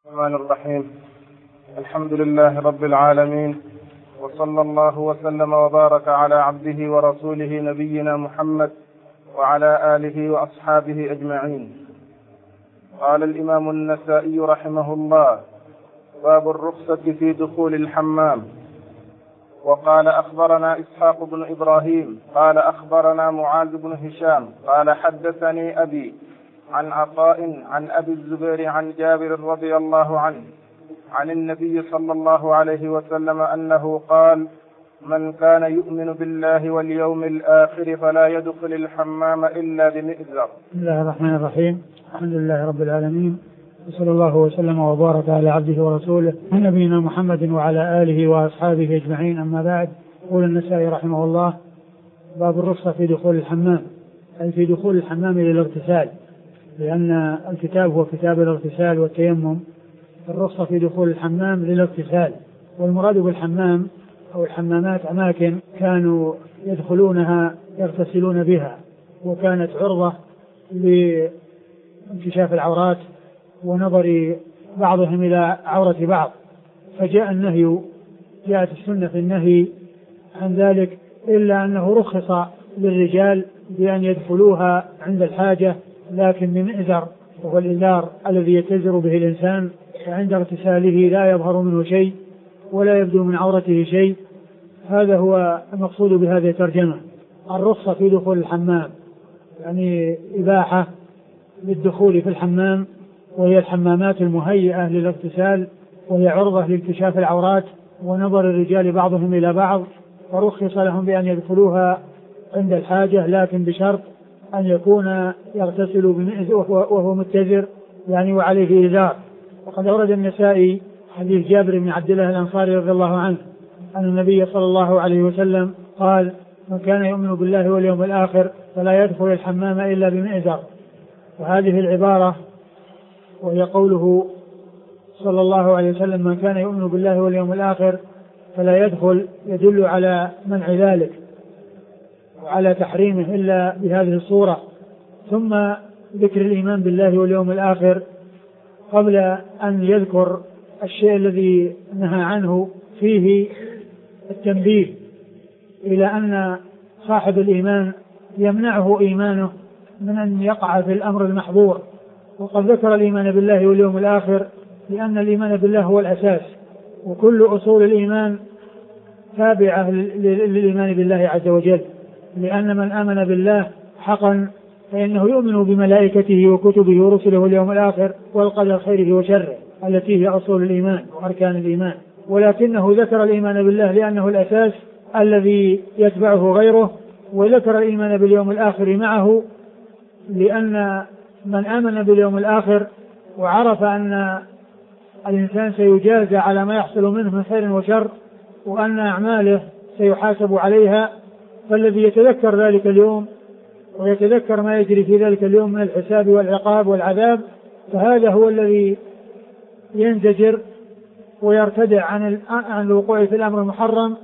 الرحمن الرحيم. الحمد لله رب العالمين، وصلى الله وسلم وبارك على عبده ورسوله نبينا محمد وعلى آله وأصحابه أجمعين. قال الإمام النسائي رحمه الله: باب الرخصة في دخول الحمام. وقال: أخبرنا إسحاق بن إبراهيم قال أخبرنا معاذ بن هشام قال حدثني أبي عن عطاء عن أبي الزبير عن جابر رضي الله عنه عن النبي صلى الله عليه وسلم أنه قال: من كان يؤمن بالله واليوم الآخر فلا يدخل الحمام إلا بمئزر. بسم الله الرحمن الرحيم. الحمد لله رب العالمين، وصلى الله وسلم وبارك على عبده ورسوله نبينا محمد وعلى آله وأصحابه أجمعين. أما بعد، يقول النسائي رحمه الله: باب الرخصة في دخول الحمام، أي في دخول الحمام للاغتسال، لأن الكتاب هو كتاب الاغتسال والتيمم. الرخصة في دخول الحمام للاغتسال، والمراد بالحمام أو الحمامات أماكن كانوا يدخلونها يغتسلون بها، وكانت عرضة لانكشاف العورات ونظر بعضهم إلى عورة بعض، فجاء النهي، جاءت السنة في النهي عن ذلك، إلا أنه رخص للرجال بأن يدخلوها عند الحاجة، لكن بمئزر، وهو الإزار الذي يتزر به الإنسان، فعند اغتساله لا يظهر منه شيء ولا يبدو من عورته شيء. هذا هو المقصود بهذه الترجمة: الرخصة في دخول الحمام، يعني إباحة للدخول في الحمام، وهي الحمامات المهيئة للاغتسال، وهي عرضة لانكشاف العورات ونظر الرجال بعضهم إلى بعض، فرخص لهم بأن يدخلوها عند الحاجة، لكن بشرط أن يكون يغتسل بمئزر وهو متزر، يعني وعليه إزار. وقد أورد النسائي حديث جابر بن عبد الله الأنصاري رضي الله عنه أن النبي صلى الله عليه وسلم قال: من كان يؤمن بالله واليوم الآخر فلا يدخل الحمام إلا بمئزر. وهذه العبارة وهي قوله صلى الله عليه وسلم: من كان يؤمن بالله واليوم الآخر فلا يدخل، يدل على منع ذلك وعلى تحريمه إلا بهذه الصورة. ثم ذكر الإيمان بالله واليوم الآخر قبل أن يذكر الشيء الذي نهى عنه فيه التنبيه إلى أن صاحب الإيمان يمنعه إيمانه من أن يقع في الأمر المحظور. وقد ذكر الإيمان بالله واليوم الآخر لأن الإيمان بالله هو الأساس، وكل أصول الإيمان تابعة للإيمان بالله عز وجل، لأن من آمن بالله حقا فإنه يؤمن بملائكته وكتبه ورسله واليوم الآخر والقدر خيره وشره، التي هي أصول الإيمان وأركان الإيمان. ولكنه ذكر الإيمان بالله لأنه الأساس الذي يتبعه غيره، وذكر الإيمان باليوم الآخر معه، لأن من آمن باليوم الآخر وعرف أن الإنسان سيجازى على ما يحصل منه من خير وشر، وأن أعماله سيحاسب عليها، فالذي يتذكر ذلك اليوم ويتذكر ما يجري في ذلك اليوم من الحساب والعقاب والعذاب، فهذا هو الذي ينزجر ويرتدع عن الوقوع في الأمر المحرم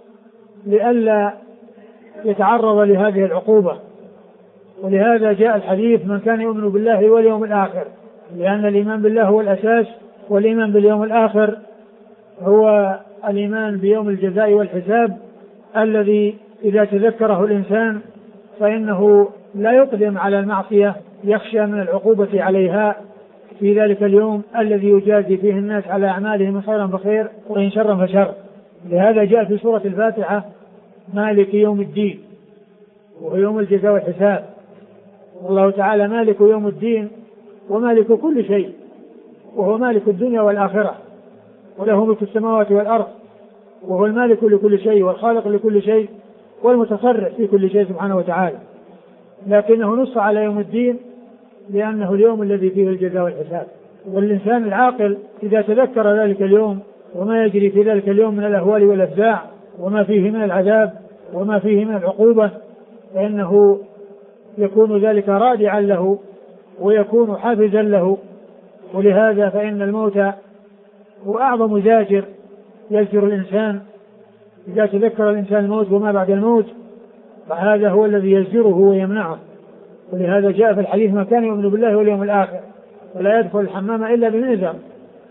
لئلا يتعرض لهذه العقوبة. ولهذا جاء الحديث: من كان يؤمن بالله واليوم الآخر، لأن الإيمان بالله هو الأساس، والإيمان باليوم الآخر هو الإيمان بيوم الجزاء والحساب، الذي إذا تذكره الإنسان فإنه لا يقدم على المعصية، يخشى من العقوبة عليها في ذلك اليوم الذي يجازي فيه الناس على أعمالهم خيرا فخير وإن شرا فشر. لهذا جاء في سورة الفاتحة: مالك يوم الدين، وهو يوم الجزاء والحساب. والله تعالى مالك يوم الدين ومالك كل شيء، وهو مالك الدنيا والآخرة، وله ملك السماوات والأرض، وهو المالك لكل شيء والخالق لكل شيء والمتصرف في كل شيء سبحانه وتعالى. لكنه نص على يوم الدين لأنه اليوم الذي فيه الجزاء والحساب. والإنسان العاقل إذا تذكر ذلك اليوم وما يجري في ذلك اليوم من الأهوال والأفزاع وما فيه من العذاب وما فيه من العقوبة، فإنه يكون ذلك رادعا له ويكون حافزا له. ولهذا فإن الموت هو أعظم زاجر يزجر الإنسان. إذا تذكر الإنسان الموت وما بعد الموت، فهذا هو الذي يزجره ويمنعه. ولهذا جاء في الحديث: من كان يؤمن بالله واليوم الآخر فلا يدخل الحمام إلا بمئزر،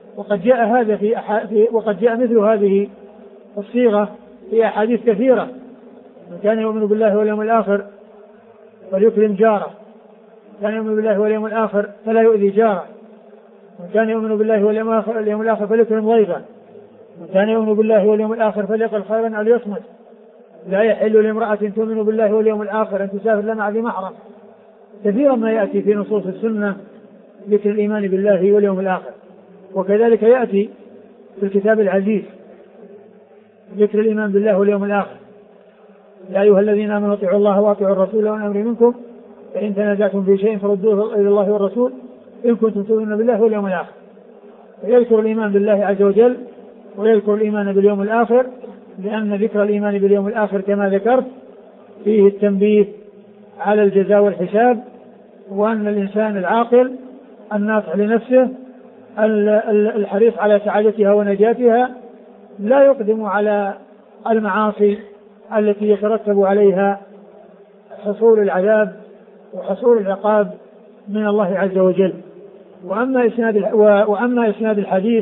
وقد جاء مثل هذه الصيغة في أحاديث كثيرة: من كان يؤمن بالله واليوم الآخر فليكرم جاره، كان يؤمن بالله واليوم الآخر فلا يؤذي جاره، من كان يؤمن بالله واليوم الآخر فليكرم ضيفه، من كان يؤمن بالله واليوم الآخر فليقل خيرا أو ليصمت، لا يحل لامرأة تؤمن بالله واليوم الآخر أن تسافر لا مع ذي محرم. كثيرا ما يأتي في نصوص السنة ذكر الإيمان بالله واليوم الآخر، وكذلك يأتي في الكتاب العزيز ذكر الإيمان بالله واليوم الآخر: يا أيها الذين آمنوا اطيعوا الله واطيعوا الرسول وأولي الأمر منكم فإن تنازعتم في شيء فردوه إلى الله والرسول إن كنتم تؤمنون بالله واليوم الآخر. فيذكر الإيمان بالله عز وجل ويذكر الإيمان باليوم الآخر، لأن ذكر الإيمان باليوم الآخر كما ذكرت فيه التنبيه على الجزاء والحساب، وأن الإنسان العاقل الناصح لنفسه الحريص على سعادتها ونجاتها لا يقدم على المعاصي التي يترتب عليها حصول العذاب وحصول العقاب من الله عز وجل. وأما إسناد الحديث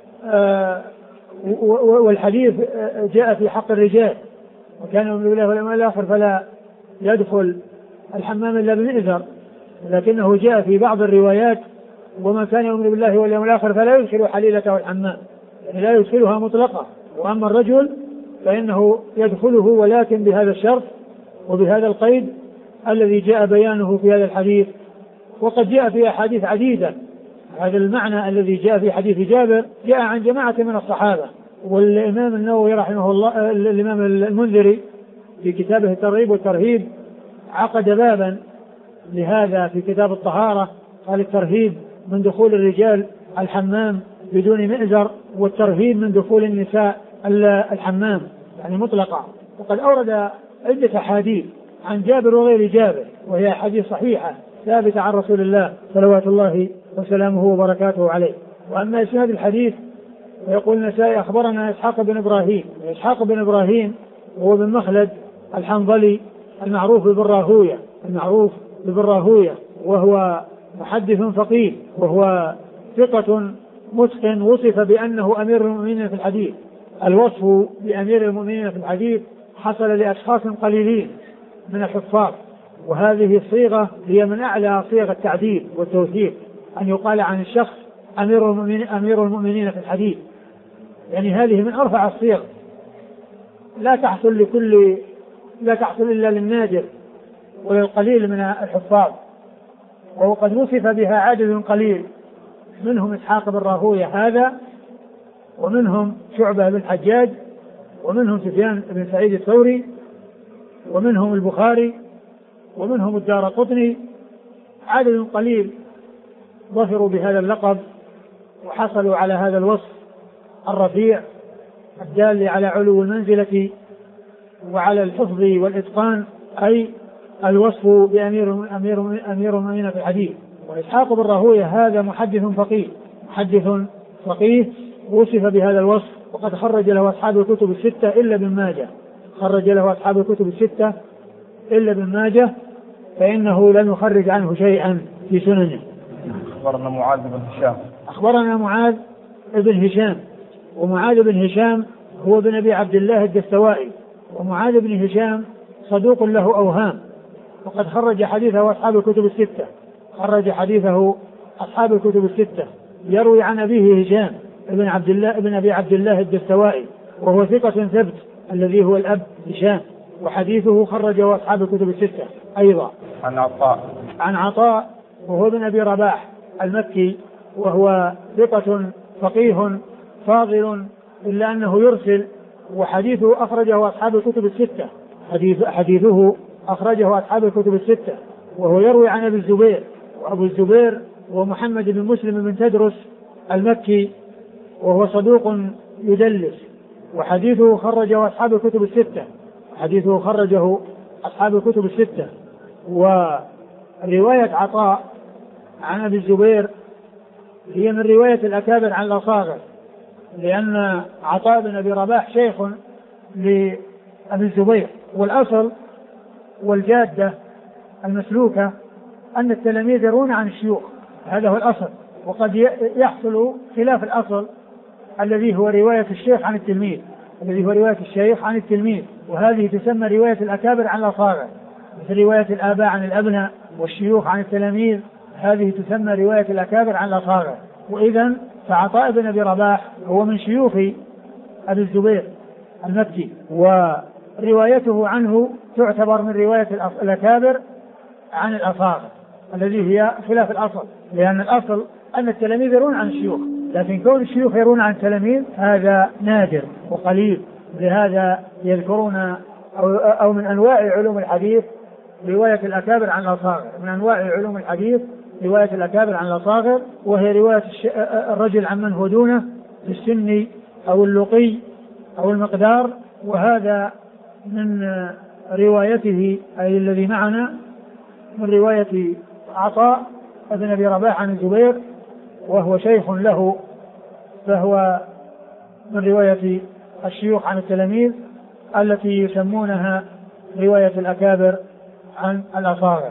والحديث جاء في حق الرجال: وكان يؤمن بالله واليوم الآخر فلا يدخل الحمام إلا بمئزر، لكنه جاء في بعض الروايات: ومن كان يؤمن بالله واليوم الآخر فلا يدخل حليلته الحمام، يعني لا يدخلها مطلقة. وأما الرجل فإنه يدخله ولكن بهذا الشرط وبهذا القيد الذي جاء بيانه في هذا الحديث. وقد جاء في أحاديث عديدة هذا المعنى الذي جاء في حديث جابر، جاء عن جماعة من الصحابة. والإمام النووي رحمه الله، الإمام المنذري في كتابه الترغيب والترهيب عقد بابا لهذا في كتاب الطهارة، قال: الترهيب من دخول الرجال الحمام بدون مئزر، والترهيب من دخول النساء الحمام يعني مطلقة. وقد أورد عدة أحاديث عن جابر وغير جابر، وهي أحاديث صحيحة ثابتة عن رسول الله صلوات الله وسلامه وبركاته عليه. وأما إسناد الحديث فيقول النسائي: أخبرنا إسحاق بن إبراهيم. إسحاق بن إبراهيم هو بن مخلد الحنظلي المعروف ببراهوية، وهو محدث فقيه، وهو ثقة متقن وصف بأنه أمير المؤمنين في الحديث. الوصف بأمير المؤمنين في الحديث حصل لأشخاص قليلين من الحفاظ، وهذه الصيغة هي من أعلى صيغ التعديل والتوثيق، أن يقال عن الشخص أمير المؤمنين في الحديث، يعني هذه من أرفع الصيغ، لا تحصل إلا للنادر وللقليل من الحفاظ. وقد وصف بها عدد قليل، منهم إسحاق بن راهوية هذا، ومنهم شعبة بن حجاج، ومنهم سفيان بن سعيد الثوري، ومنهم البخاري، ومنهم الدارقطني. عدد قليل ظفروا بهذا اللقب وحصلوا على هذا الوصف الرفيع الدال على علو المنزلة وعلى الحفظ والإتقان، أي الوصف بأمير المؤمنين في الحديث. وإسحاق بن راهوية هذا محدث فقيه وصف بهذا الوصف، وقد خرج له أصحاب الكتب الستة إلا ابن ماجه، فإنه لم يخرج عنه شيئا في سننه. أخبرنا معاذ بن هشام. ومعاذ بن هشام هو بن أبي عبد الله الدستوائي. ومعاذ بن هشام صدوق له أوهام، وقد خرج حديثه أصحاب الكتب الستة. يروي عن أبيه هشام ابن أبي عبد الله الدستوائي، وهو ثقة ثبت الذي هو الأب هشام، وحديثه خرجه أصحاب الكتب الستة أيضا. عن عطاء وهو ابن أبي رباح المكي، وهو ثقة فقيه فاضل إلا أنه يرسل، وحديثه أخرجه أصحاب الكتب الستة. حديثه أخرجه أصحاب الكتب الستة، وهو يروي عن أبي الزبير، وأبو الزبير هو محمد بن مسلم بن تدرس المكي، وهو صدوق يدلس، وحديثه خرجه أصحاب الكتب الستة. ورواية عطاء عن أبي الزبير هي من رواية الأكابر عن الأصاغر، لأن عطاء بن أبي رباح شيخ لأبي الزبير. والأصل والجادة المسلوكة أن التلاميذ يرون عن الشيوخ، هذا هو الأصل، وقد يحصل خلاف الأصل الذي هو رواية الشيخ عن التلميذ، وهذه تسمى رواية الأكابر عن الأصاغر، مثل رواية الآباء عن الأبناء والشيوخ عن التلاميذ، هذه تسمى رواية الأكابر عن الأصاغر. وإذن فعطاء بن أبي رباح هو من شيوخ أبي الزبير المكي، وروايته عنه تعتبر من رواية الأكابر عن الأصاغر الذي هي خلاف الأصل، لأن الأصل أن التلاميذ يرون عن الشيوخ، لكن كون الشيوخ يرون عن التلاميذ هذا نادر وقليل. لهذا يذكرون أو من أنواع علوم الحديث رواية الأكابر عن الأصاغر، من أنواع علوم الحديث رواية الأكابر عن الأصاغر، وهي رواية الرجل عن من هو دونه في السن أو اللقي أو المقدار. وهذا من روايته أي الذي معنا من رواية عطاء بن أبي رباح عن الزبير، وهو شيخ له، فهو من رواية الشيوخ عن التلاميذ التي يسمونها رواية الأكابر عن الأصاغر.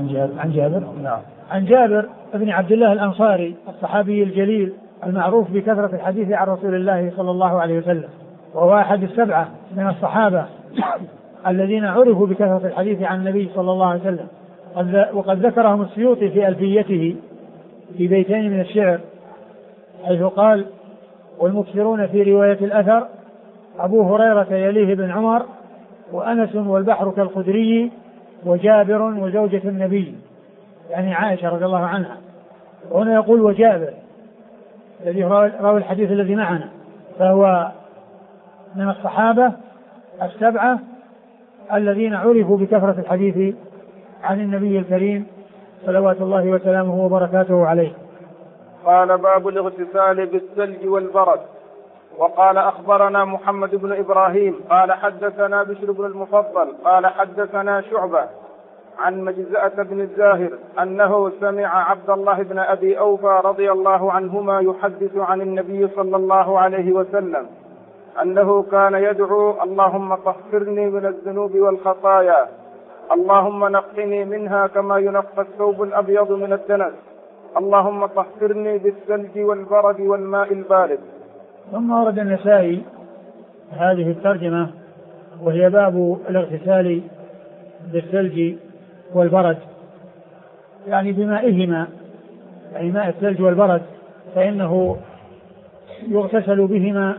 عن جابر بن عبد الله الأنصاري الصحابي الجليل المعروف بكثرة الحديث عن رسول الله صلى الله عليه وسلم، وهو أحد السبعة من الصحابة الذين عرفوا بكثرة الحديث عن النبي صلى الله عليه وسلم، وقد ذكرهم السيوطي في ألفيته في بيتين من الشعر، حيث قال: والمكثرون في رواية الأثر أبو هريرة يليه بن عمر، وأنس والبحر كالخدري، وجابر وزوجة النبي، يعني عائشة رضي الله عنها. وهنا يقول وجابر الذي راوي الحديث الذي معنا، فهو من الصحابة السبعة الذين عرفوا بكثرة الحديث عن النبي الكريم صلوات الله وسلامه وبركاته عليه. قال: باب الاغتسال بالثلج والبرد. وقال: أخبرنا محمد بن إبراهيم قال حدثنا بشر بن المفضل قال حدثنا شعبة عن مجزأة بن الزاهر أنه سمع عبد الله بن أبي أوفى رضي الله عنهما يحدث عن النبي صلى الله عليه وسلم أنه كان يدعو: اللهم طهرني من الذنوب والخطايا، اللهم نقني منها كما ينقى الثوب الأبيض من الدنس، اللهم طهرني بالثلج والبرد والماء البارد. ثم ورد النسائي هذه الترجمة، وهي باب الاغتسال بالثلج والبرد، يعني بمائهما، يعني ماء الثلج والبرد، فإنه يغتسل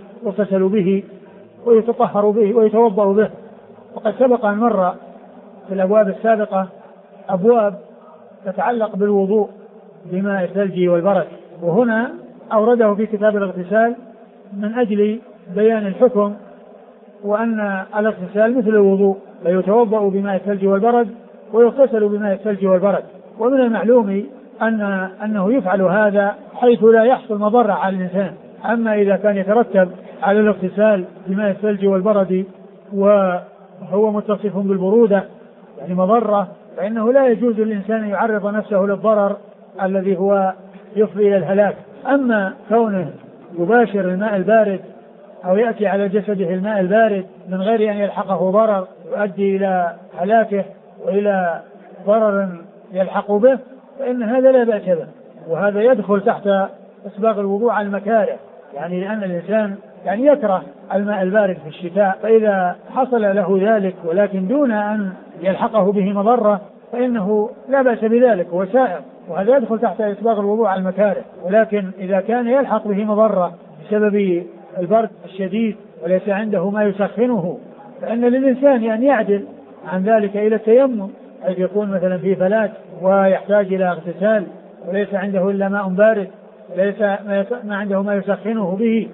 به ويتطهر به ويتوضأ به. وقد سبق أن مر في الأبواب السابقة أبواب تتعلق بالوضوء بماء الثلج والبرد، وهنا أورده في كتاب الاغتسال من أجل بيان الحكم، وأن الاغتسال مثل الوضوء، فيتوضأ بماء الثلج والبرد ويغتسل بماء الثلج والبرد. ومن المعلوم أنه يفعل هذا حيث لا يحصل مضرة على الإنسان. أما إذا كان يترتب على الاغتسال بماء الثلج والبرد وهو متصف بالبرودة يعني مضرة، فإنه لا يجوز للإنسان أن يعرض نفسه للضرر الذي هو يفضي إلى الهلاك. أما كونه يباشر الماء البارد أو يأتي على جسده الماء البارد من غير أن يلحقه ضرر يؤدي إلى هلاكه وإلى ضرر يلحق به، فإن هذا لا بأس به، وهذا يدخل تحت إسباغ الوضوء على المكاره، يعني لأن الإنسان يعني يكره الماء البارد في الشتاء، فإذا حصل له ذلك ولكن دون أن يلحقه به مضرة فإنه لا بأس بذلك، هو سائر، وهذا يدخل تحت إسباغ الوضوء على المكاره. ولكن إذا كان يلحق به مضرة بسبب البرد الشديد وليس عنده ما يسخنه، فإن للإنسان أن يعدل عن ذلك إلى التيمم، حيث يكون مثلا في فلاة ويحتاج إلى اغتسال وليس عنده إلا ماء بارد، ليس ما عنده ما يسخنه به،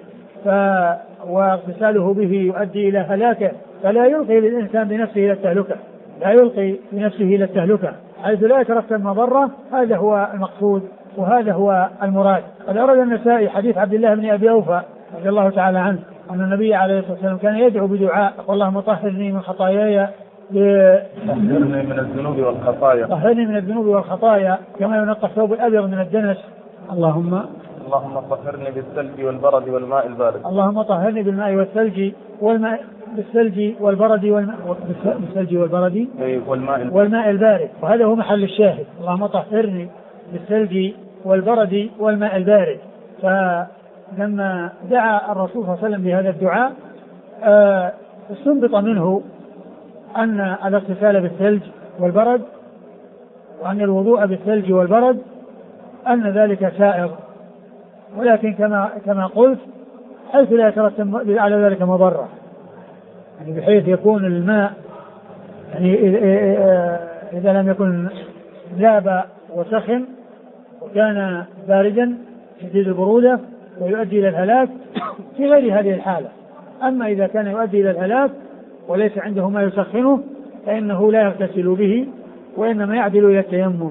واغتساله به يؤدي إلى هلاكه، فلا يلقي للإنسان بنفسه إلى التهلكة، لا يلقي بنفسه إلى التهلكة حيث لا يترتب مضرة. هذا هو المقصود وهذا هو المراد. قد أورد النسائي حديث عبد الله بن أبي أوفى رضي الله تعالى عنه أن النبي عليه الصلاة والسلام كان يدعو بدعاء: اللهم طهرني من خطاياي، طهرني من الذنوب والخطايا، طهرني من الذنوب والخطايا كما ينقى الثوب الأبيض من الدنس، اللهم طهرني بالثلج والبرد والماء البارد، اللهم طهرني بالماء والثلج بالثلج والبرد بالثلج والبرد والماء البارد. وهذا هو محل الشاهد: اللهم طهرني بالثلج والبرد والماء البارد. فلما دعا الرسول صلى الله عليه وسلم بهذا الدعاء استنبط منه أن الاغتسال بالثلج والبرد وأن الوضوء بالثلج والبرد أن ذلك سائغ، ولكن كما قلت حيث لا يترتب على ذلك مضرة، يعني بحيث يكون الماء يعني إذا لم يكن ذاب وسخن وكان باردا شديد البرودة ويؤدي إلى الهلاك في غير هذه الحالة. أما إذا كان يؤدي إلى الهلاك وليس عنده ما يسخنه فإنه لا يغتسل به وإنما يعدل إلى التيمم،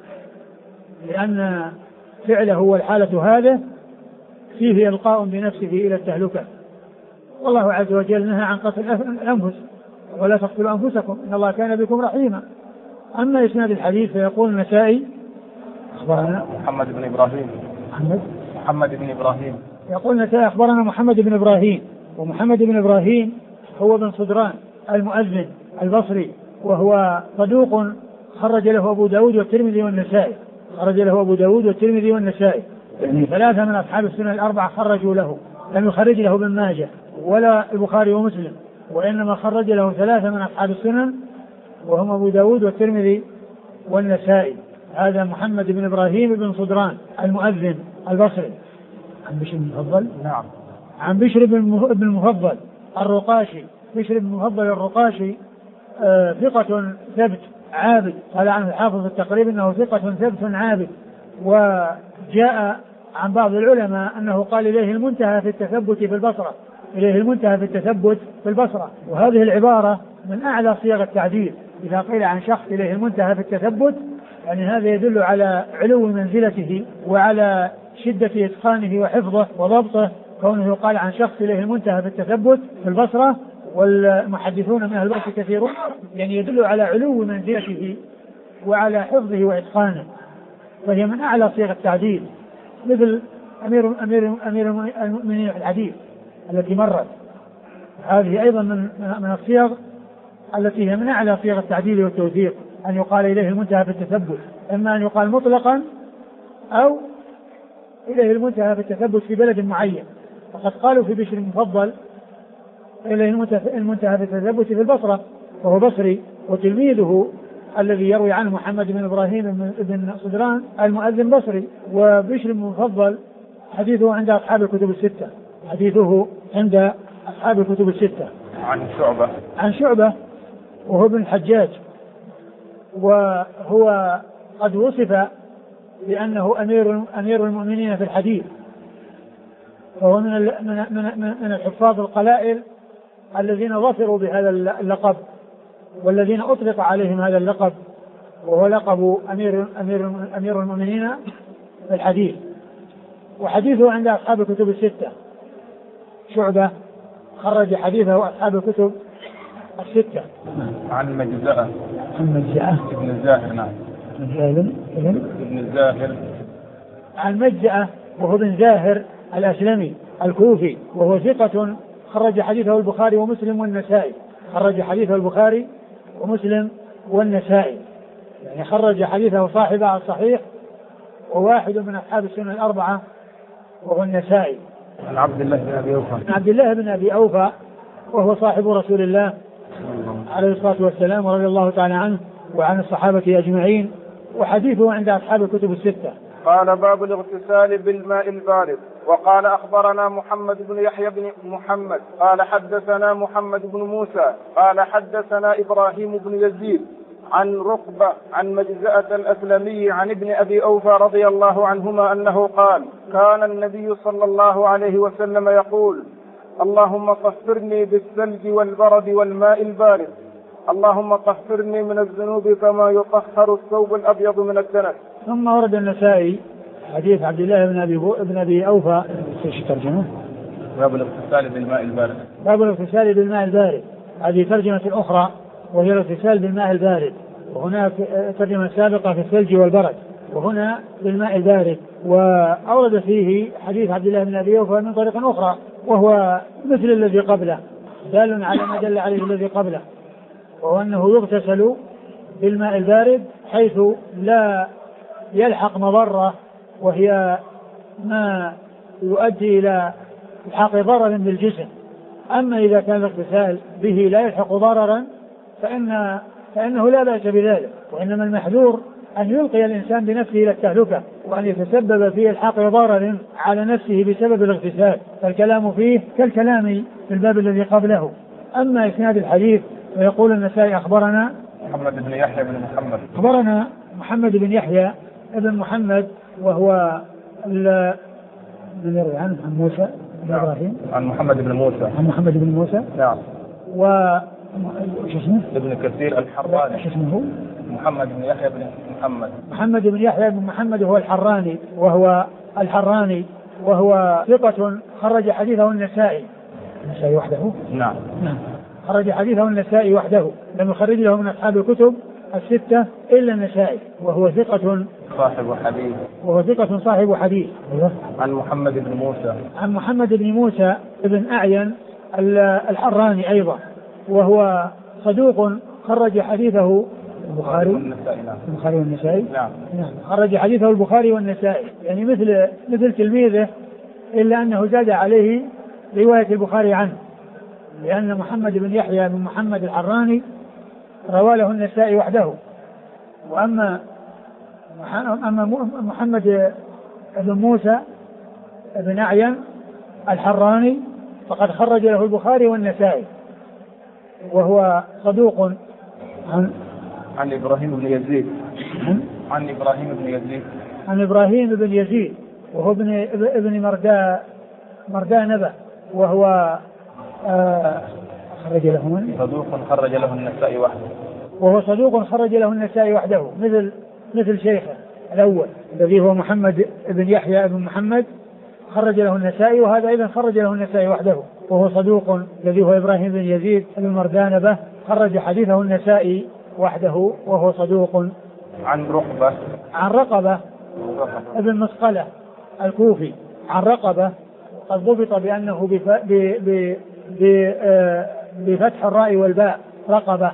لأن فعله والحالة هذا فيه إلقاء بنفسه إلى التهلكة. والله عز وجل نهى عن قتل الأنفس ولا تقتلوا أنفسكم إن الله كان بكم رحيما. أما إسناد الحديث فيقول النسائي أخبرنا محمد بن إبراهيم يقول النسائي أخبرنا محمد بن إبراهيم، ومحمد بن إبراهيم هو بن صدران المؤذن البصري، وهو صدوق خرج له أبو داود والترمذي والنسائي، يعني ثلاثة من أصحاب السنن الأربعة خرجوا له، لم يخرج له ابن ماجه ولا البخاري ومسلم، وإنما خرج له ثلاثة من أصحاب السنن وهم أبو داود والترمذي والنسائي. هذا محمد بن إبراهيم بن صدران المؤذن البصري. عن بشر بن المفضل عن بشر بن المفضل الرقاشي. بشر بن المفضل الرقاشي ثقة ثبت عابد، قال عنه الحافظ في التقريب انه ثقة ثبت عابد. وجاء عن بعض العلماء انه قال اليه المنتهى في التثبت في البصرة، وهذه العبارة من اعلى صيغ التعديل. اذا قيل عن شخص اليه المنتهى في التثبت يعني هذا يدل على علو منزلته وعلى شدة اتقانه وحفظه وضبطه، كونه يقال عن شخص اليه المنتهى في التثبت في البصرة، والمحدثون من أهل البصرة كثيرون، يعني يدل على علو منزلته وعلى حفظه وإتقانه، فهي من أعلى صيغ التعديل، مثل أمير المؤمنين في الحديث التي مرت، هذه أيضا من الصيغ التي هي من أعلى صيغ التعديل والتوثيق، أن يقال إليه المنتهى في التثبت، إما أن يقال مطلقا أو إليه المنتهى في التثبت في بلد معين. فقد قالوا في بشر المفضل إليه المنتهى في التثبت في البصرة، وهو بصري، وتلميذه الذي يروي عنه محمد بن إبراهيم بن صدران المؤذن بصري. وبشر المفضل حديثه عند أصحاب الكتب الستة. عن شعبة وهو ابن الحجاج، وهو قد وصف بأنه أمير المؤمنين في الحديث، وهو من الحفاظ القلائل الذين ظفروا بهذا اللقب والذين أطلق عليهم هذا اللقب، وهو لقب أمير المؤمنين في الحديث. وحديثه عند أصحاب الكتب الستة. شعبة خرج حديثه أصحاب الكتب الستة. عن مجزأة ابن زاهر. ابن زاهر عن مجزأة وهو ابن زاهر الأسلمي الكوفي، وهو ثقة خرج حديثه البخاري ومسلم والنسائي، يعني خرج حديثه صاحب الصحيح وواحد من أصحاب السنن الأربعة وهو النسائي. عن عبد الله بن أبي أوفى وهو صاحب رسول الله عليه الصلاة والسلام ورضي الله تعالى عنه وعن الصحابة أجمعين، وحديثه عند أصحاب الكتب الستة. قال باب الاغتسال بالماء البارد. وقال أخبرنا محمد بن يحيى بن محمد قال حدثنا محمد بن موسى قال حدثنا إبراهيم بن يزيد عن رقبة عن مجزأة الأسلمي عن ابن أبي أوفى رضي الله عنهما أنه قال كان النبي صلى الله عليه وسلم يقول اللهم طهرني بالثلج والبرد والماء البارد، اللهم طهرني من الذنوب كما يطهر الثوب الأبيض من الدنس. ثم ورد النسائي حديث عبد الله بن أبي أوفى. ايش ترجمه؟ باب الاغتسال بالماء البارد. هذه ترجمة أخرى وهي الاغتسال بالماء البارد، وهناك ترجمة سابقة في الثلج والبرد، وهنا بالماء البارد. وأورد فيه حديث عبد الله بن أبي أوفى من طريق أخرى وهو مثل الذي قبله، دال على ما دل عليه الذي قبله، وهو أنه يغتسل بالماء البارد حيث لا يلحق مضرة وهي ما يؤدي إلى إلحاق ضرر بالجسم. أما إذا كان الاغتسال به لا يلحق ضررا فإنه لا بأس بذلك، وإنما المحذور أن يلقي الإنسان بنفسه إلى التهلكة وأن يتسبب في إلحاق ضرر على نفسه بسبب الاغتسال، فالكلام فيه كالكلام في الباب الذي قبله. أما إسناد الحديث ويقول النسائي أخبرنا محمد بن يحيى بن محمد، أخبرنا محمد بن يحيى بن محمد وهو من يروي عنه عن موسى بن إبراهيم عن محمد بن موسى، عن محمد بن موسى نعم، وش اسمه؟ ابن كثير الحراني، ايش اسمه؟ محمد بن يحيى بن محمد، محمد بن يحيى بن محمد هو الحراني، وهو ثقة خرج حديثه النسائي وحده. نعم خرج حديثه النسائي وحده، لم يخرج له من أصحاب الكتب الستة إلا النسائي، وهو ثقة صاحب حديث. عن محمد بن موسى، عن محمد بن موسى بن أعين الحراني أيضا، وهو صدوق خرج حديثه البخاري والنسائي. نعم خرج حديثه البخاري والنسائي، يعني مثل تلميذه، إلا أنه زاد عليه رواية البخاري عنه، لأن محمد بن يحيى بن محمد الحراني روى له النسائي وحده، وأما محمد بن موسى بن أعين الحراني فقد خرج له البخاري والنسائي، وهو صدوق عن إبراهيم بن يزيد، عن إبراهيم بن يزيد وهو ابن مردانبة، وهو خرج له صدوق خرج له النسائي وحده، وهو صدوق خرج له النسائي وحده مثل شيخه الأول الذي هو محمد بن يحيى بن محمد خرج له النسائي، وهذا أيضا خرج له النسائي وحده، وهو صدوق الذي هو إبراهيم بن يزيد بن مردانبة خرج حديثه النسائي وحده، وهو صدوق. عن رقبة ابن مسقلة الكوفي، عن رقبة قد ضبط بأنه بفتح الراء والباء رقبة،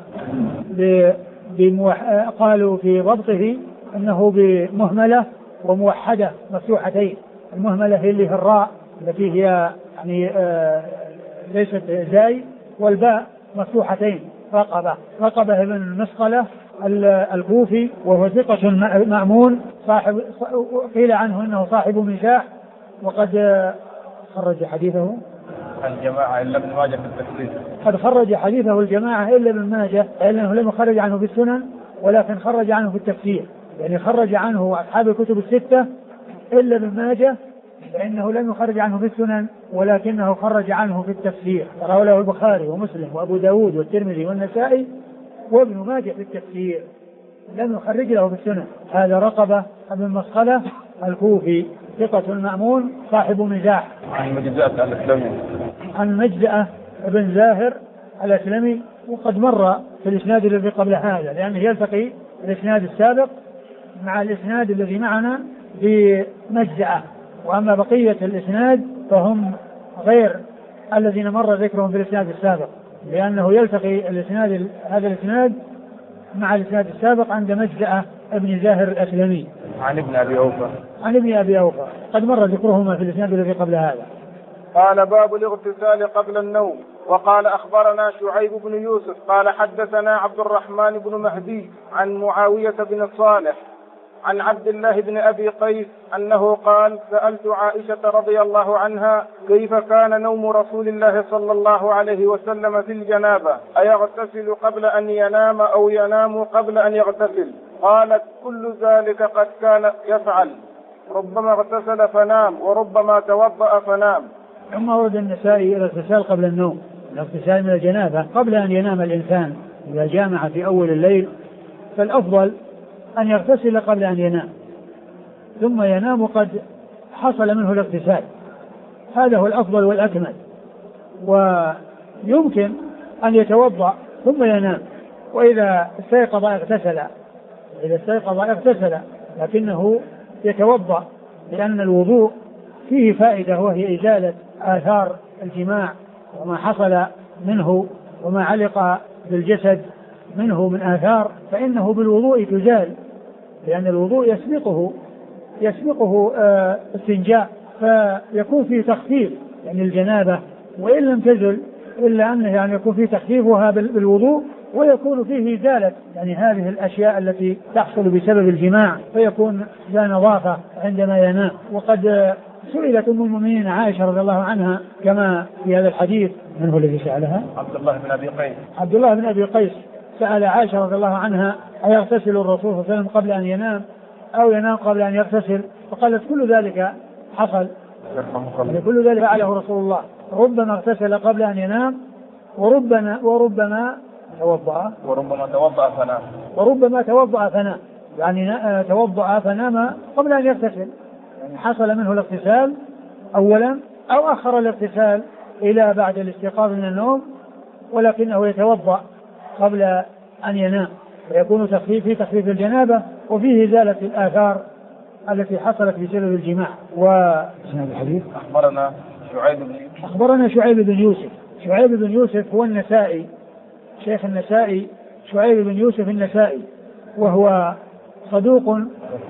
قالوا في ضبطه أنه بمهملة وموحدة مفتوحتين، المهملة هي اللي في الراء التي هي يعني ليست زاي، والباء مفتوحتين رقبة ابن مسقلة الكوفي، وهو ثقة مأمون صاحب، قيل عنه أنه صاحب مزاح، وقد خرج حديثه الجماعة إلا ابن ماجه في التفسير، قد خرج حديثه الجماعة إلا ابن ماجه، لأنه لم يخرج عنه في السنن ولكن خرج عنه في التفسير، يعني خرج عنه أصحاب الكتب الستة إلا ابن ماجه، لأنه لم يخرج عنه في السنن ولكنه خرج عنه في التفسير، رواه له البخاري ومسلم وأبو داود والترمذي والنسائي وابن ماجه في التفسير، لم يخرج له في السنن. هذا رقبة ابن مسقلة الكوفي ثقة مأمون صاحب مزاح. عن مجزأة ابن زاهر الأسلمي، وقد مر في الإسناد الذي قبل هذا، لأنه يلتقي الإسناد السابق مع الإسناد الذي معنا بمجزأة، وأما بقية الإسناد فهم غير الذين مر ذكرهم في الإسناد السابق، لأنه يلتقي هذا الإسناد مع الإسناد السابق عند مجزأة ابن زاهر الأسلمي. عن ابن أبي أوفى قد مر ذكرهما في الإسناد الذي قبل هذا. قال باب الاغتسال قبل النوم. وقال أخبرنا شعيب بن يوسف قال حدثنا عبد الرحمن بن مهدي عن معاوية بن صالح عن عبد الله بن أبي قيس أنه قال سألت عائشة رضي الله عنها كيف كان نوم رسول الله صلى الله عليه وسلم في الجنابة، أيغتسل قبل أن ينام أو ينام قبل أن يغتسل؟ قالت كل ذلك قد كان يفعل، ربما اغتسل فنام وربما توضأ فنام. ثم ورد النسائي الاغتسال قبل النوم، الاغتسال من الجنابة قبل أن ينام الإنسان إذا جامع في أول الليل، فالأفضل أن يغتسل قبل أن ينام ثم ينام قد حصل منه الاغتسال، هذا هو الأفضل والأكمل. ويمكن أن يتوضأ ثم ينام، وإذا استيقظ اغتسل، لكنه يتوضأ، لأن الوضوء فيه فائدة وهي إزالة آثار الجماع وما حصل منه وما علق بالجسد منه من آثار، فإنه بالوضوء تزال، لأن الوضوء يسبقه استنجاء، فيكون فيه تخفيف يعني الجنابة، وإن لم تزل إلا أنه يعني يكون فيه تخفيفها بالوضوء، ويكون فيه إزالة يعني هذه الأشياء التي تحصل بسبب الجماع، فيكون ذا نظافة عندما ينام. وقد سئلت أم المؤمنين عائشة رضي الله عنها كما في هذا الحديث. من هو الذي سألها؟ عبد الله بن أبي قيس. عبد الله بن أبي قيس سأل عائشة رضي الله عنها أيغتسل الرسول صلى الله عليه وسلم قبل أن ينام أو ينام قبل أن يغتسل؟ فقالت كل ذلك حصل، يعني كل ذلك فعله رسول الله، ربما اغتسل قبل أن ينام وربما توضأ فنام، يعني توضأ فنام قبل أن يغتسل، يعني حصل منه الاغتسال أولا أو أخر الاغتسال إلى بعد الاستيقاظ من النوم، ولكنه يتوضأ قبل أن ينام، فيكون في تخفيف الجنابة وفيه إزالة الآثار التي حصلت بسبب الجماع. الحديث أخبرنا شعيب بن يوسف. شعيب بن يوسف هو النسائي، شيخ النسائي، شعيب بن يوسف النسائي، وهو صدوق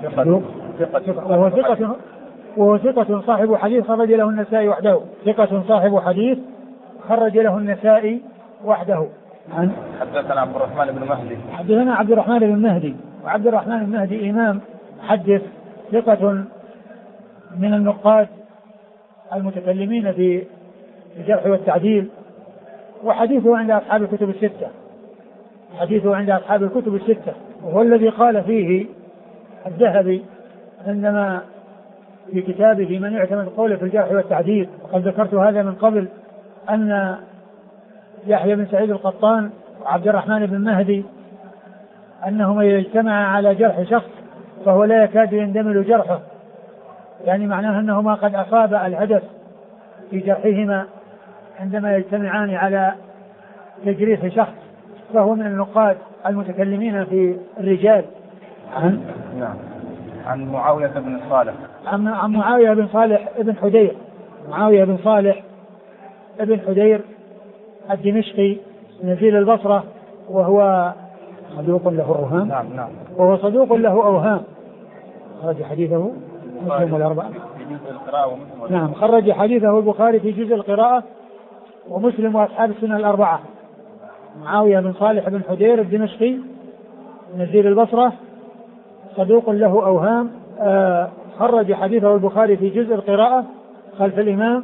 وهو ثقة صاحب حديث خرج له النسائي وحده، ثقة صاحب حديث خرج له النسائي وحده. حدثنا عبد الرحمن بن مهدي. حدثنا عبد الرحمن بن مهدي، وعبد الرحمن بن مهدي إمام حدث، ثقة من النقاد المتكلمين في الجرح والتعديل، وحديثه عند أصحاب الكتب الستة، حديثه عند أصحاب الكتب الستة، وهو الذي قال فيه الذهبي عندما في كتابه من يعتمد قوله في الجرح والتعديل، وقد ذكرت هذا من قبل، أن يحيى بن سعيد القطان وعبد الرحمن بن مهدي أنهما يجتمعا على جرح شخص فهو لا يكاد يندمل جرحه، يعني معناه أنهما قد أصاب الهدف في جرحهما عندما يجتمعان على تجريح شخص، فهو من النقاد المتكلمين في الرجال. عن معاوية بن صالح، عن معاوية بن صالح ابن حدير، معاوية بن صالح ابن حدير الدمشقي نزيل البصرة، وهو صدوق له أوهام. وهو صدوق له أوهام، خرج حديثه مسلم والأربعة. نعم، خرج حديثه البخاري في جزء القراءة ومسلم وأصحاب السنن الأربعة. معاوية بن صالح بن حدير الدمشقي نزيل البصرة صدوق له أوهام، خرج حديثه البخاري في جزء القراءة خلف الإمام،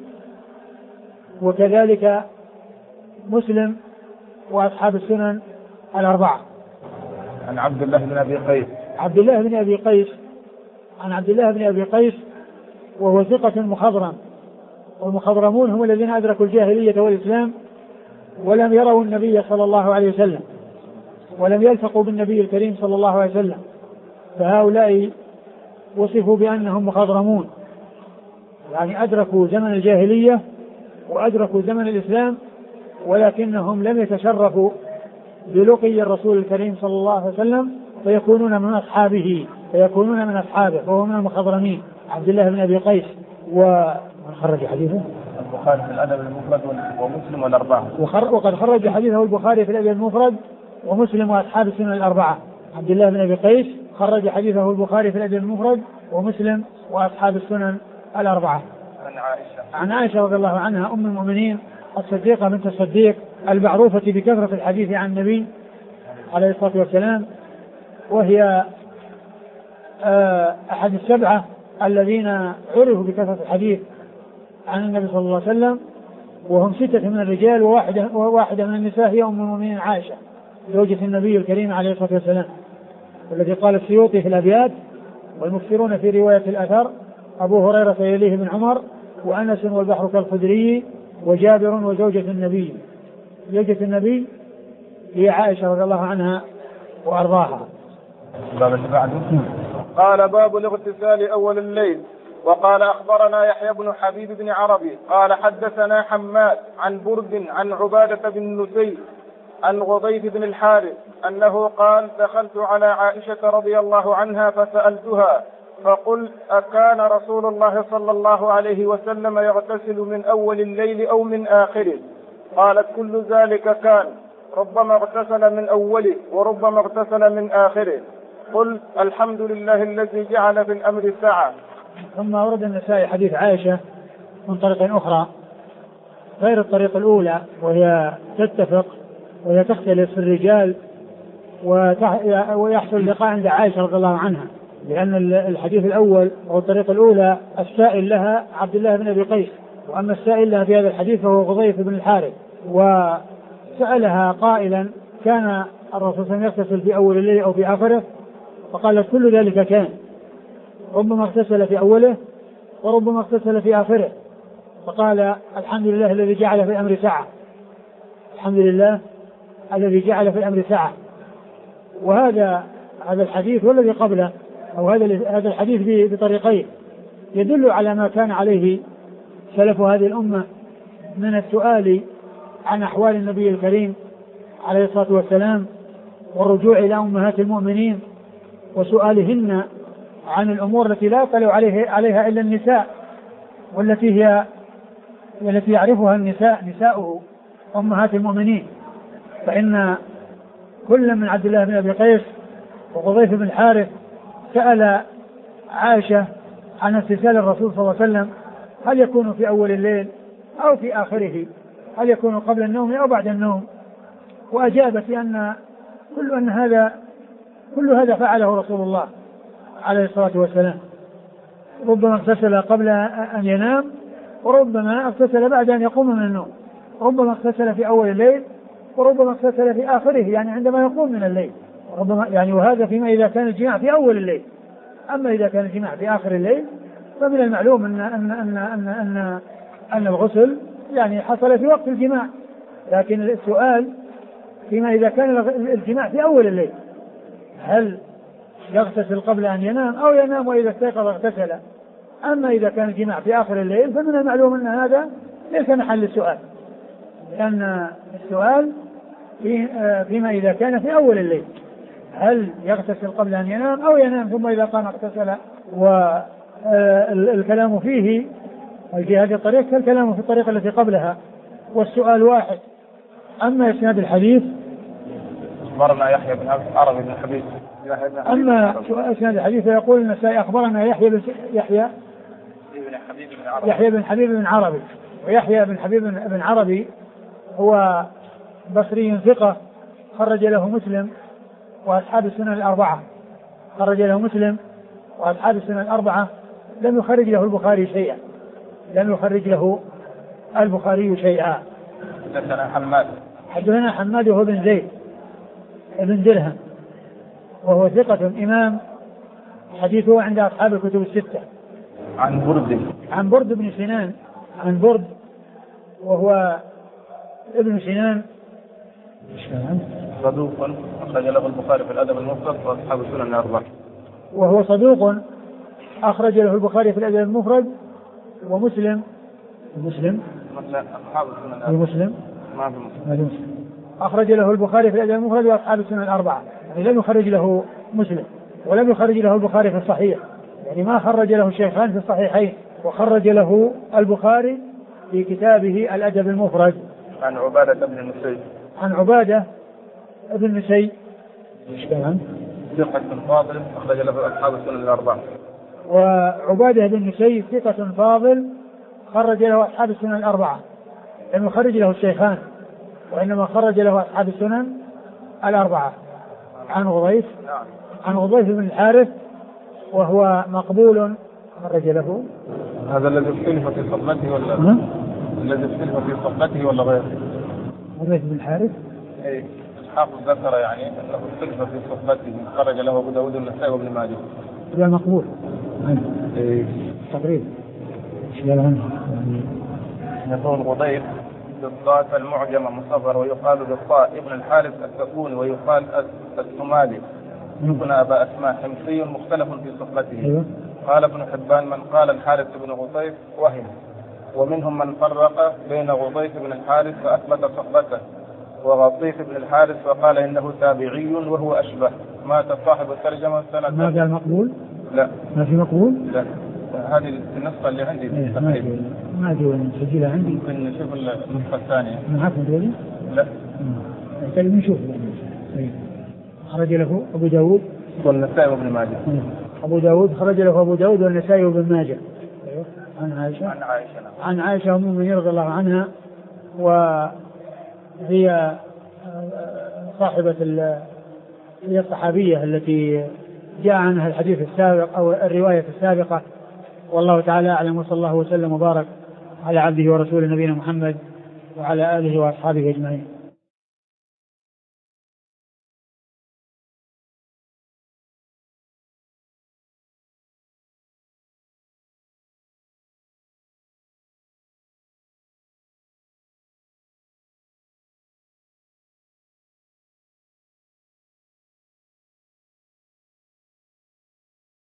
وكذلك مسلم وأصحاب السنن الأربعة. عن عبد الله بن أبي قيس. عبد الله بن أبي قيس، عن عبد الله بن أبي قيس وهو ثقة مخضرم، والمخضرمون هم الذين أدركوا الجاهلية والإسلام ولم يروا النبي صلى الله عليه وسلم ولم يلتقوا بالنبي الكريم صلى الله عليه وسلم، فهؤلاء وصفوا بأنهم مخضرمون، يعني أدركوا زمن الجاهلية وأدركوا زمن الإسلام، ولكنهم لم يتشرفوا بلقي الرسول الكريم صلى الله عليه وسلم فيكونون من أصحابه، وهو من المخضرمين. عبد الله بن أبي قيس، وخرج حديثه البخاري في الأدب المفرد ومسلم والأربعة، وقد خرج حديثه البخاري في الأدب المفرد ومسلم وأصحاب السنن الأربعة. عبد الله بن أبي قيس خرج حديثه البخاري في الأدب المفرد ومسلم وأصحاب السنن الأربعة. عن عائشة رضي الله عنها أم المؤمنين الصديقة بنت الصديق المعروفة بكثرة الحديث عن النبي عليه الصلاة والسلام، وهي أحد السبعة الذين عرفوا بكثرة الحديث عن النبي صلى الله عليه وسلم، وهم 6 من الرجال وواحدة من النساء هي أم المؤمنين عائشة زوجة النبي الكريم عليه الصلاة والسلام، والذي قال السيوطي في الأبيات: والمكثرون في رواية الأثر أبو هريرة يليه بن عمر وأنس والبحر كالخدري وجابر وزوجة النبي. زوجة النبي هي عائشة رضي الله عنها وأرضاها. قال باب الاغتسال أول الليل. وقال أخبرنا يحيى بن حبيب بن عربي قال حدثنا حماد عن برد عن عبادة بن نسي عن غضيف بن الحارث أنه قال: دخلت على عائشة رضي الله عنها فسألتها فقلت: أكان رسول الله صلى الله عليه وسلم يغتسل من أول الليل أو من آخره؟ قالت: كل ذلك كان، ربما اغتسل من أوله وربما اغتسل من آخره. قل الحمد لله الذي جعل في الأمر سعة. ثم ورد النسائي حديث عائشة من طريق أخرى غير الطريق الأولى، وهي تتفق وهي تختلف في الرجال ويحصل لقاء عند عائشة رضي الله عنها، لأن الحديث الأول أو الطريق الأولى السائل لها عبد الله بن أبي قيس، وأما السائل لها في هذا الحديث فهو غضيف بن الحارث، وسألها قائلا كان الرسول صلى الله عليه وسلم يغتسل في أول الليل أو في آخره؟ فقالت كل ذلك كان، ربما اغتسل في أوله وربما اغتسل في آخره. فقال الحمد لله الذي جعل في الأمر سعة، الحمد لله الذي جعل في الأمر سعة. وهذا الحديث والذي قبله أو هذا الحديث بطريقين يدل على ما كان عليه سلف هذه الأمة من السؤال عن أحوال النبي الكريم عليه الصلاة والسلام، والرجوع إلى أمهات المؤمنين وسؤالهن عن الأمور التي لا يطلع عليها إلا النساء، والتي يعرفها النساء نساؤه أمهات المؤمنين. فإن كل من عبد الله بن أبي قيس وغضيف بن الحارث سأل عائشة عن اغتسال الرسول صلى الله عليه وسلم هل يكون في أول الليل أو في آخره، هل يكون قبل النوم أو بعد النوم، وأجابت أن كل هذا فعله رسول الله عليه الصلاة والسلام، ربما اغتسل قبل أن ينام وربما اغتسل بعد أن يقوم من النوم، ربما اغتسل في أول الليل وربما اغتسل في آخره، يعني عندما يقوم من الليل ربما، يعني وهذا فيما إذا كان الجماع في أول الليل. أما إذا كان الجماع في آخر الليل فمن المعلوم أن الغسل يعني حصل في وقت الجماع، لكن السؤال فيما إذا كان الجماع في أول الليل هل يغتسل قبل أن ينام أو ينام وإذا استيقظ اغتسل. أما إذا كان الجماع في آخر الليل فمن المعلوم أن هذا ليس محل السؤال، لأن السؤال فيما إذا كان في أول الليل هل يغتسل قبل أن ينام أو ينام ثم إذا قام اغتسل. والكلام فيه في هذه الطريقة كالكلام في الطريقة التي قبلها، والسؤال واحد. أما إسناد الحديث أخبرنا يحيى بن عربي بن حبيب. أما إسناد الحديث فيقول النسائي أخبرنا يحيى بن حبيب بن عربي، ويحيى بن حبيب بن عربي هو بصري ثقة خرج له مسلم وأصحاب السنن الأربعة، خرج له مسلم وأصحاب السنن الأربعة، لم يخرج له البخاري شيئا، لم يخرج له البخاري شيئا. حدثنا حماد وهو بن زيد بن درهم وهو ثقة إمام، حديثه عند أصحاب الكتب الستة. عن برد بن سنان، عن برد وهو ابن سنان صدوق أخرج له البخاري في الأدب المفرد وأصحاب السنن الأربعة. وهو صدوق أخرج له البخاري في الأدب المفرد ومسلم أصحاب السنن المسلم ما في مسلم أخرج له البخاري في الأدب المفرد وأصحاب السنن الأربعة، يعني لم يخرج له مسلم ولم يخرج له البخاري في الصحيح، يعني ما خرج له الشيخان في الصحيحين، وخرج له البخاري في كتابه الأدب المفرد. عن عبادة بن النسي. عن عبادة بن النسي ثقة فاضل أخرج له أصحاب السنن الأربعة. وعبادة بن النسي ثقة فاضل خرج له أصحاب السنن الأربعة، لم يخرج له الشيخان وإنما خرج له أصحاب السنن الأربعة. عن غضيف بن الحارث وهو مقبول خرج له. هذا الذي اختلف في صحبته ولا الذي اختلف في صحبته ولا غيره؟ غضيف بن الحارث اي اصحاب ذكر يعني انه اختلف في صحبته، خرج له ابو داود والنسائي وابن ماجه. هذا مقبول اي تقريبا. يعني يقول غضيف بالضاد المعجمة مصغر، ويقال بالطاء ابن الحارث السكوني، ويقال السمالي ابن أبا أسماء حمصي مختلف في صحبته. قال ابن حبان من قال الحارث بن غضيف وهم، ومنهم من فرق بين غضيف بن الحارث فأثبت صحبته وغطيف بن الحارث وقال إنه تابعي وهو أشبه. مات صاحب الترجمة سنة. ما قال مقبول؟ لا ما في مقبول؟ لا، هذه النسخة اللي عندي ما أدري وين مسجلها عندي. ممكن نشوف النسخة الثانية. معكم دولي؟ لا. طيب نشوف. خرج له أبو داود والنسائي وابن ماجه. أبو داود خرج له أبو داود والنسائي وابن ماجه. عن عائشة. عن عائشة أم المؤمنين رضي الله عنها، وهي صاحبة هي الصحابية التي جاء عنها الحديث السابق أو الرواية السابقة. والله تعالى أعلم، وصلى الله وسلم وبارك على عبده ورسوله نبينا محمد وعلى آله وأصحابه أجمعين.